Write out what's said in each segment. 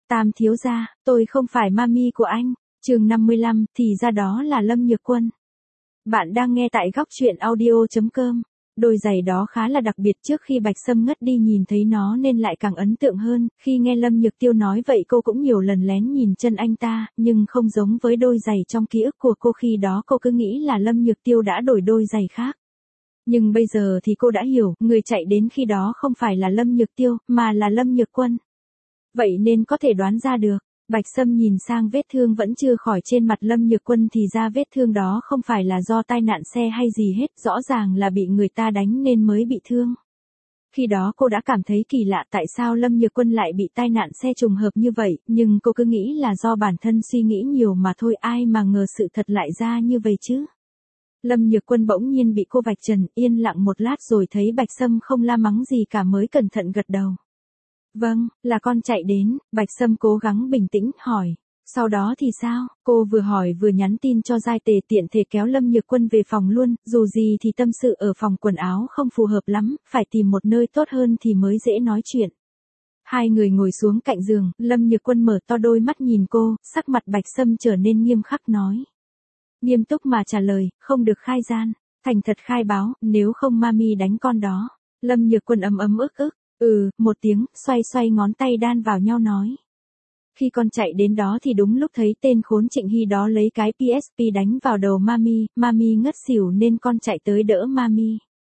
Tam thiếu gia, tôi không phải mami của anh. Chương 55, thì ra đó là Lâm Nhược Quân. Bạn đang nghe tại góc truyện audio.com. Đôi giày đó khá là đặc biệt, trước khi Bạch Sâm ngất đi nhìn thấy nó nên lại càng ấn tượng hơn, khi nghe Lâm Nhược Tiêu nói vậy cô cũng nhiều lần lén nhìn chân anh ta, nhưng không giống với đôi giày trong ký ức của cô, khi đó cô cứ nghĩ là Lâm Nhược Tiêu đã đổi đôi giày khác. Nhưng bây giờ thì cô đã hiểu, người chạy đến khi đó không phải là Lâm Nhược Tiêu, mà là Lâm Nhược Quân. Vậy nên có thể đoán ra được. Bạch Sâm nhìn sang vết thương vẫn chưa khỏi trên mặt Lâm Nhược Quân, thì ra vết thương đó không phải là do tai nạn xe hay gì hết, rõ ràng là bị người ta đánh nên mới bị thương. Khi đó cô đã cảm thấy kỳ lạ tại sao Lâm Nhược Quân lại bị tai nạn xe trùng hợp như vậy, nhưng cô cứ nghĩ là do bản thân suy nghĩ nhiều mà thôi, ai mà ngờ sự thật lại ra như vậy chứ. Lâm Nhược Quân bỗng nhiên bị cô vạch trần, yên lặng một lát rồi thấy Bạch Sâm không la mắng gì cả mới cẩn thận gật đầu. Vâng, là con chạy đến. Bạch Sâm cố gắng bình tĩnh, hỏi. Sau đó thì sao? Cô vừa hỏi vừa nhắn tin cho Giai Tề, tiện thể kéo Lâm Nhược Quân về phòng luôn, dù gì thì tâm sự ở phòng quần áo không phù hợp lắm, phải tìm một nơi tốt hơn thì mới dễ nói chuyện. Hai người ngồi xuống cạnh giường, Lâm Nhược Quân mở to đôi mắt nhìn cô, sắc mặt Bạch Sâm trở nên nghiêm khắc nói. Nghiêm túc mà trả lời, không được khai gian, thành thật khai báo, nếu không mami đánh con đó. Lâm Nhược Quân ấm ức ức. Một tiếng, xoay ngón tay đan vào nhau nói. Khi con chạy đến đó thì đúng lúc thấy tên khốn Trịnh Hy đó lấy cái PSP đánh vào đầu mami ngất xỉu nên con chạy tới đỡ mami.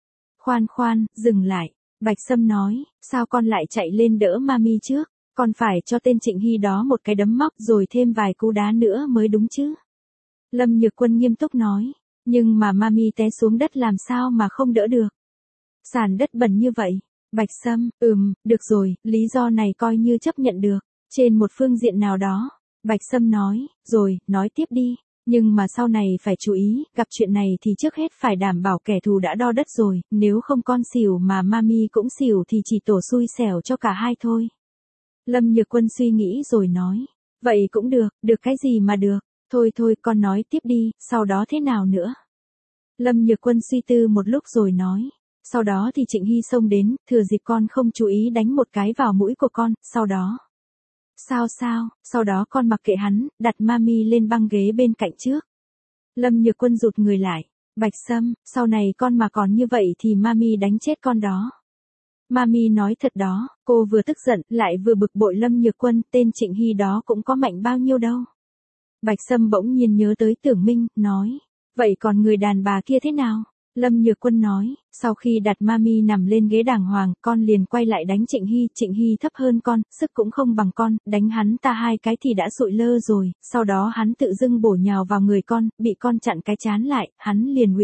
Khoan, dừng lại. Bạch Sâm nói, sao con lại chạy lên đỡ mami trước? Con phải cho tên Trịnh Hy đó một cái đấm móc rồi thêm vài cú đá nữa mới đúng chứ. Lâm Nhược Quân nghiêm túc nói, nhưng mà mami té xuống đất làm sao mà không đỡ được. Sàn đất bẩn như vậy. Bạch Sâm, được rồi, lý do này coi như chấp nhận được. Trên một phương diện nào đó, Bạch Sâm nói, rồi, nói tiếp đi. Nhưng mà sau này phải chú ý, gặp chuyện này thì trước hết phải đảm bảo kẻ thù đã đo đất rồi, nếu không con xỉu mà mami cũng xỉu thì chỉ tổ xui xẻo cho cả hai thôi. Lâm Nhược Quân suy nghĩ rồi nói, vậy cũng được cái gì mà được, thôi con nói tiếp đi, sau đó thế nào nữa? Lâm Nhược Quân suy tư một lúc rồi nói. Sau đó thì Trịnh Hy xông đến, thừa dịp con không chú ý đánh một cái vào mũi của con, sau đó. Sao, sau đó con mặc kệ hắn, đặt mami lên băng ghế bên cạnh trước. Lâm Nhược Quân rụt người lại. Bạch Sâm, sau này con mà còn như vậy thì mami đánh chết con đó. Mami nói thật đó, cô vừa tức giận, lại vừa bực bội Lâm Nhược Quân, tên Trịnh Hy đó cũng có mạnh bao nhiêu đâu. Bạch Sâm bỗng nhiên nhớ tới Tưởng Minh, nói. Vậy còn người đàn bà kia thế nào? Lâm Nhược Quân nói, sau khi đặt mami nằm lên ghế đàng hoàng, con liền quay lại đánh Trịnh Hy thấp hơn con, sức cũng không bằng con, đánh hắn ta hai cái thì đã sụi lơ rồi, sau đó hắn tự dưng bổ nhào vào người con, bị con chặn cái trán lại, hắn liền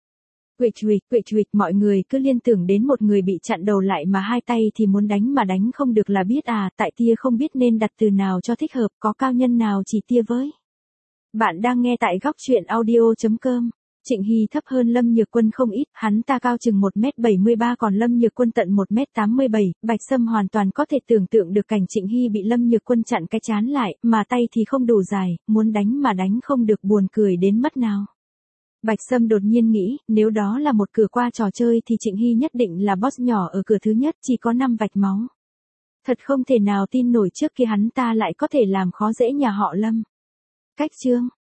quỵch, mọi người cứ liên tưởng đến một người bị chặn đầu lại mà hai tay thì muốn đánh mà đánh không được là biết à, tại tia không biết nên đặt từ nào cho thích hợp, có cao nhân nào chỉ tia với. Bạn đang nghe tại góc truyện audio.com. Trịnh Hy thấp hơn Lâm Nhược Quân không ít, hắn ta cao chừng 1m73 còn Lâm Nhược Quân tận 1m87, Bạch Sâm hoàn toàn có thể tưởng tượng được cảnh Trịnh Hy bị Lâm Nhược Quân chặn cái trán lại, mà tay thì không đủ dài, muốn đánh mà đánh không được, buồn cười đến mất nào. Bạch Sâm đột nhiên nghĩ, nếu đó là một cửa qua trò chơi thì Trịnh Hy nhất định là boss nhỏ ở cửa thứ nhất, chỉ có 5 vạch máu. Thật không thể nào tin nổi trước kia hắn ta lại có thể làm khó dễ nhà họ Lâm. Cách chương